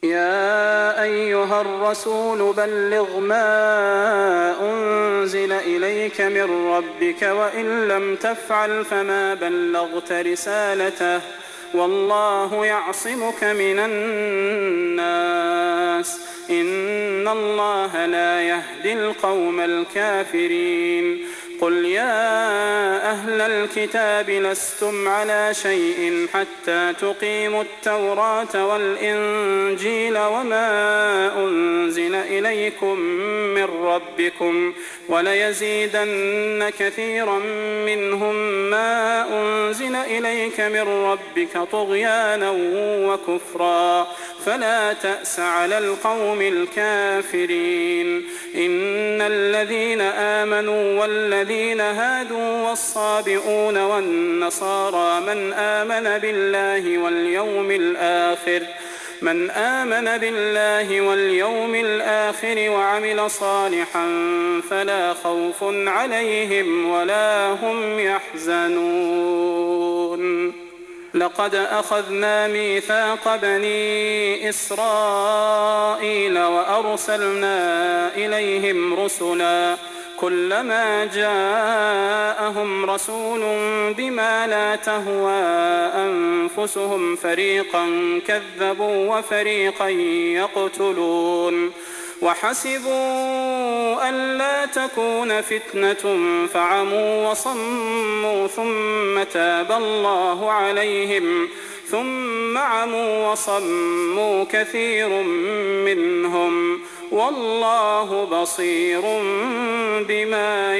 يا أيها الرسول بلغ ما أنزل إليك من ربك وإن لم تفعل فما بلغت رسالته والله يعصمك من الناس إن الله لا يهدي القوم الكافرين قل يا أهل الكتاب لستم على شيء حتى تقيموا التوراة والإنجيل وما أنزل إليكم من ربكم وليزيدن كثيرا منهم ما أنزل إليك من ربك طغيانا وكفرا فلا تأس على القوم الكافرين إن الذين آمنوا والذين هادوا والصابئون والنصارى من آمن بالله واليوم الآخر وعمل صالحا فلا خوف عليهم ولا هم يحزنون لقد أخذنا ميثاق بني إسرائيل وأرسلنا إليهم رسلا كلما جاءهم رسول بما لا تهوى أنفسهم فريقا كذبوا وفريقا يقتلون وحسبوا ألا تكون فتنة فعموا وصموا ثم تاب الله عليهم ثم عموا وصموا كثير منهم والله بصير بما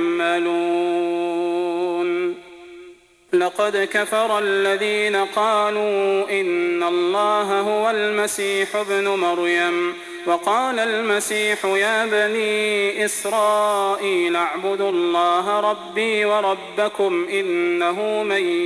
يعملون لقد كفر الذين قالوا إن الله هو المسيح ابن مريم وقال المسيح يا بني إسرائيل اعبدوا الله ربي وربكم إنه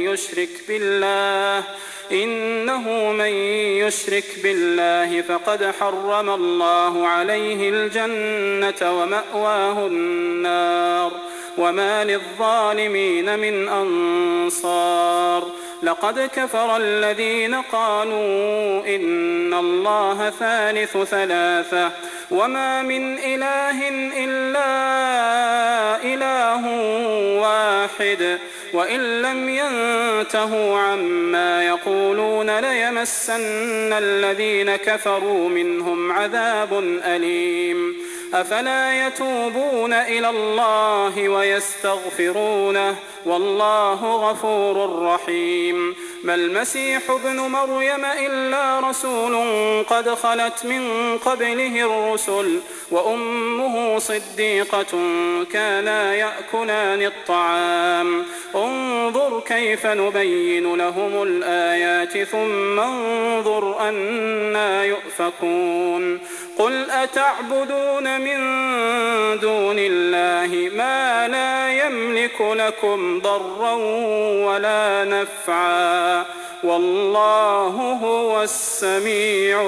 من يشرك بالله فقد حرم الله عليه الجنة ومأواه النار وما للظالمين من أنصار لقد كفر الذين قالوا إن الله ثالث ثلاثة وما من إله إلا إله واحد وإن لم ينتهوا عما يقولون ليمسن الذين كفروا منهم عذاب أليم أفلا يتوبون إلى الله ويستغفرونه والله غفور رحيم ما المسيح ابن مريم إلا رسول قد خلت من قبله الرسل وأمه صديقة كانا يأكلان الطعام انظر كيف نبين لهم الآيات ثم انظر أنى يؤفكون قل أتعبدون من دون الله ما لا يملك لكم ضرا ولا نفعا والله هو السميع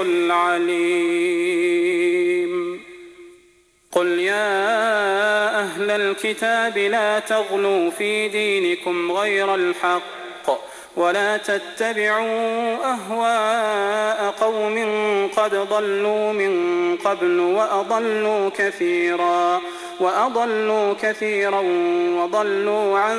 العليم قل يا أهل الكتاب لا تغلوا في دينكم غير الحق ولا تتبعوا أهواء قوم قد ضلوا من قبل وأضلوا كثيرا وضلوا عن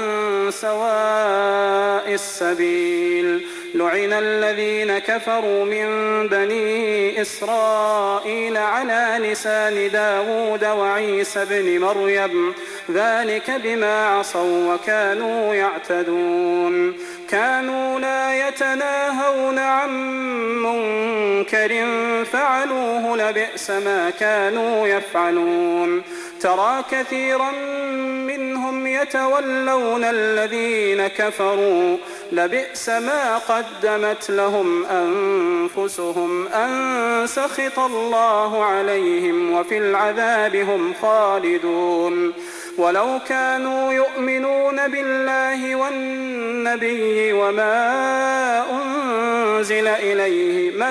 سواء السبيل لعن الذين كفروا من بني إسرائيل على لسان داود وعيسى بن مريم ذلك بما عصوا وكانوا يعتدون كانوا لا يتناهون عن منكر فعلوه لبئس ما كانوا يفعلون ترى كثيرا منهم يتولون الذين كفروا لبئس ما قدمت لهم أنفسهم أن سخط الله عليهم وفي العذاب هم خالدون ولو كانوا يؤمنون بالله والنبي وما أنزل إليه ما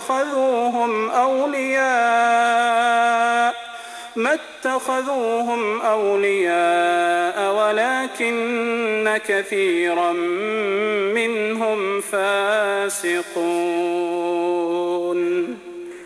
اتخذوهم أولياء ولكن كثيرا منهم فاسقون